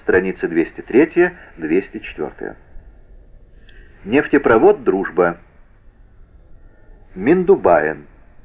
страницы 203-204. Нефтепровод «Дружба». Миндубаен.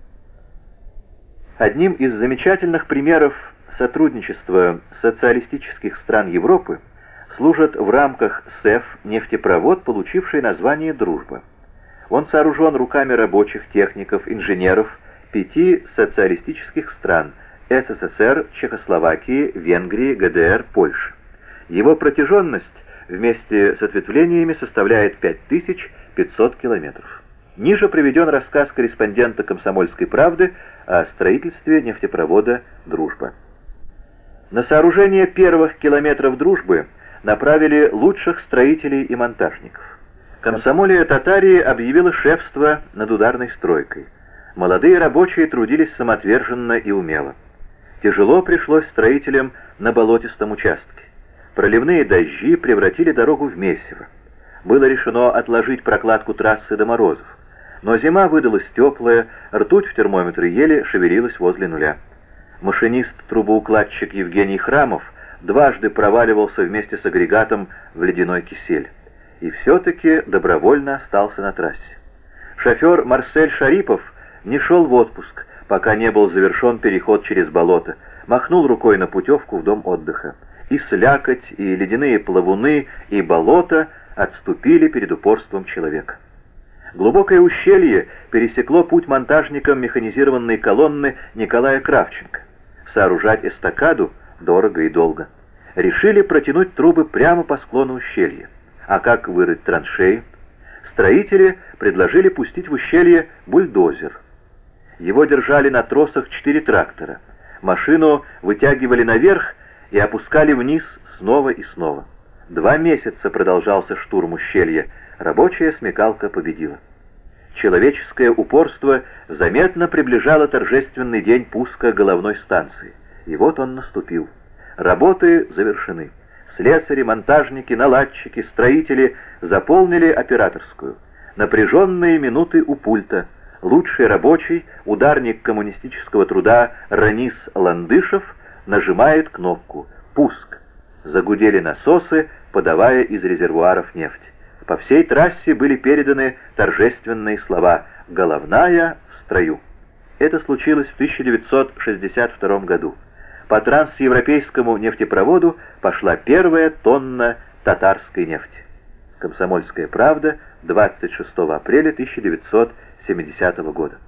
Одним из замечательных примеров сотрудничества социалистических стран Европы служит в рамках СЭФ нефтепровод, получивший название «Дружба». Он сооружен руками рабочих, техников, инженеров 5 социалистических стран – СССР, Чехословакии, Венгрии, ГДР, Польши. Его протяженность вместе с ответвлениями составляет 5500 километров. Ниже приведен рассказ корреспондента «Комсомольской правды» о строительстве нефтепровода «Дружба». На сооружение первых километров «Дружбы» направили лучших строителей и монтажников. Комсомолия Татарии объявила шефство над ударной стройкой. Молодые рабочие трудились самоотверженно и умело. Тяжело пришлось строителям на болотистом участке. Проливные дожди превратили дорогу в месиво. Было решено отложить прокладку трассы до морозов. Но зима выдалась теплая, ртуть в термометре еле шевелилась возле нуля. Машинист-трубоукладчик Евгений Храмов дважды проваливался вместе с агрегатом в ледяной кисель. И все-таки добровольно остался на трассе. Шофер Марсель Шарипов не шел в отпуск, пока не был завершен переход через болото, махнул рукой на путевку в дом отдыха. И слякоть, и ледяные плавуны, и болото отступили перед упорством человека. Глубокое ущелье пересекло путь монтажникам механизированной колонны Николая Кравченко. Сооружать эстакаду дорого и долго. Решили протянуть трубы прямо по склону ущелья. А как вырыть траншеи? Строители предложили пустить в ущелье бульдозер. Его держали на тросах 4 трактора. Машину вытягивали наверх и опускали вниз снова и снова. 2 месяца продолжался штурм ущелья. Рабочая смекалка победила. Человеческое упорство заметно приближало торжественный день пуска головной станции. И вот он наступил. Работы завершены. Слесари, монтажники, наладчики, строители заполнили операторскую. Напряженные минуты у пульта. Лучший рабочий, ударник коммунистического труда Ранис Ландышев, нажимает кнопку «Пуск». Загудели насосы, подавая из резервуаров нефть. По всей трассе были переданы торжественные слова «Головная в строю». Это случилось в 1962 году. По трансевропейскому нефтепроводу пошла первая тонна татарской нефти. Комсомольская правда, 26 апреля 1970 года.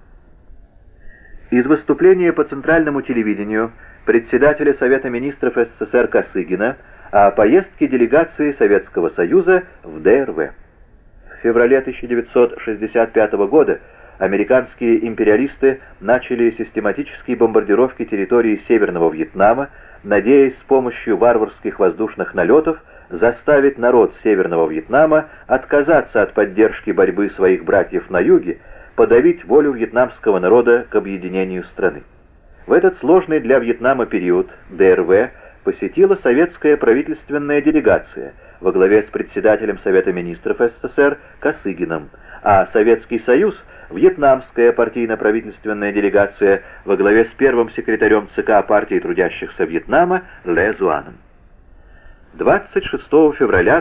Из выступления по центральному телевидению председателя Совета министров СССР Косыгина о поездке делегации Советского Союза в ДРВ. В феврале 1965 года американские империалисты начали систематические бомбардировки территории Северного Вьетнама, надеясь с помощью варварских воздушных налетов заставить народ Северного Вьетнама отказаться от поддержки борьбы своих братьев на юге, подавить волю вьетнамского народа к объединению страны. В этот сложный для Вьетнама период ДРВ посетила советская правительственная делегация во главе с председателем Совета министров СССР Косыгиным, а Советский Союз – вьетнамская партийно-правительственная делегация во главе с первым секретарем ЦК партии трудящихся Вьетнама Ле Зуаном. 26 февраля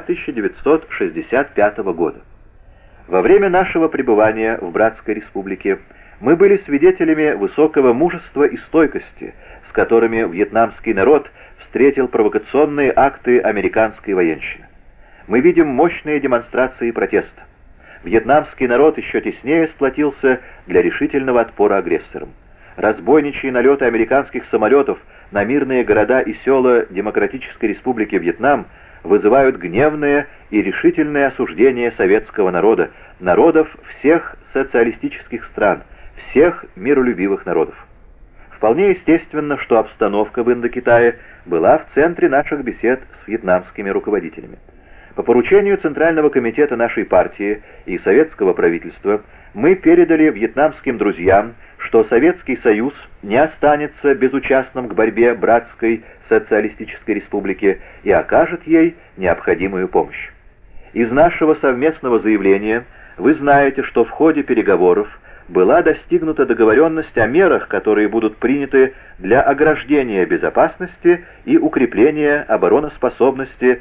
1965 года. Во время нашего пребывания в Братской Республике мы были свидетелями высокого мужества и стойкости, с которыми вьетнамский народ встретил провокационные акты американской военщины. Мы видим мощные демонстрации протеста. Вьетнамский народ еще теснее сплотился для решительного отпора агрессорам. Разбойничьи налеты американских самолетов на мирные города и села Демократической Республики Вьетнам вызывают гневное и решительное осуждение советского народа, народов всех социалистических стран, всех миролюбивых народов. Вполне естественно, что обстановка в Индокитае была в центре наших бесед с вьетнамскими руководителями. По поручению Центрального комитета нашей партии и советского правительства мы передали вьетнамским друзьям, что Советский Союз не останется безучастным к борьбе братской социалистической республики и окажет ей необходимую помощь. Из нашего совместного заявления вы знаете, что в ходе переговоров была достигнута договоренность о мерах, которые будут приняты для ограждения безопасности и укрепления обороноспособности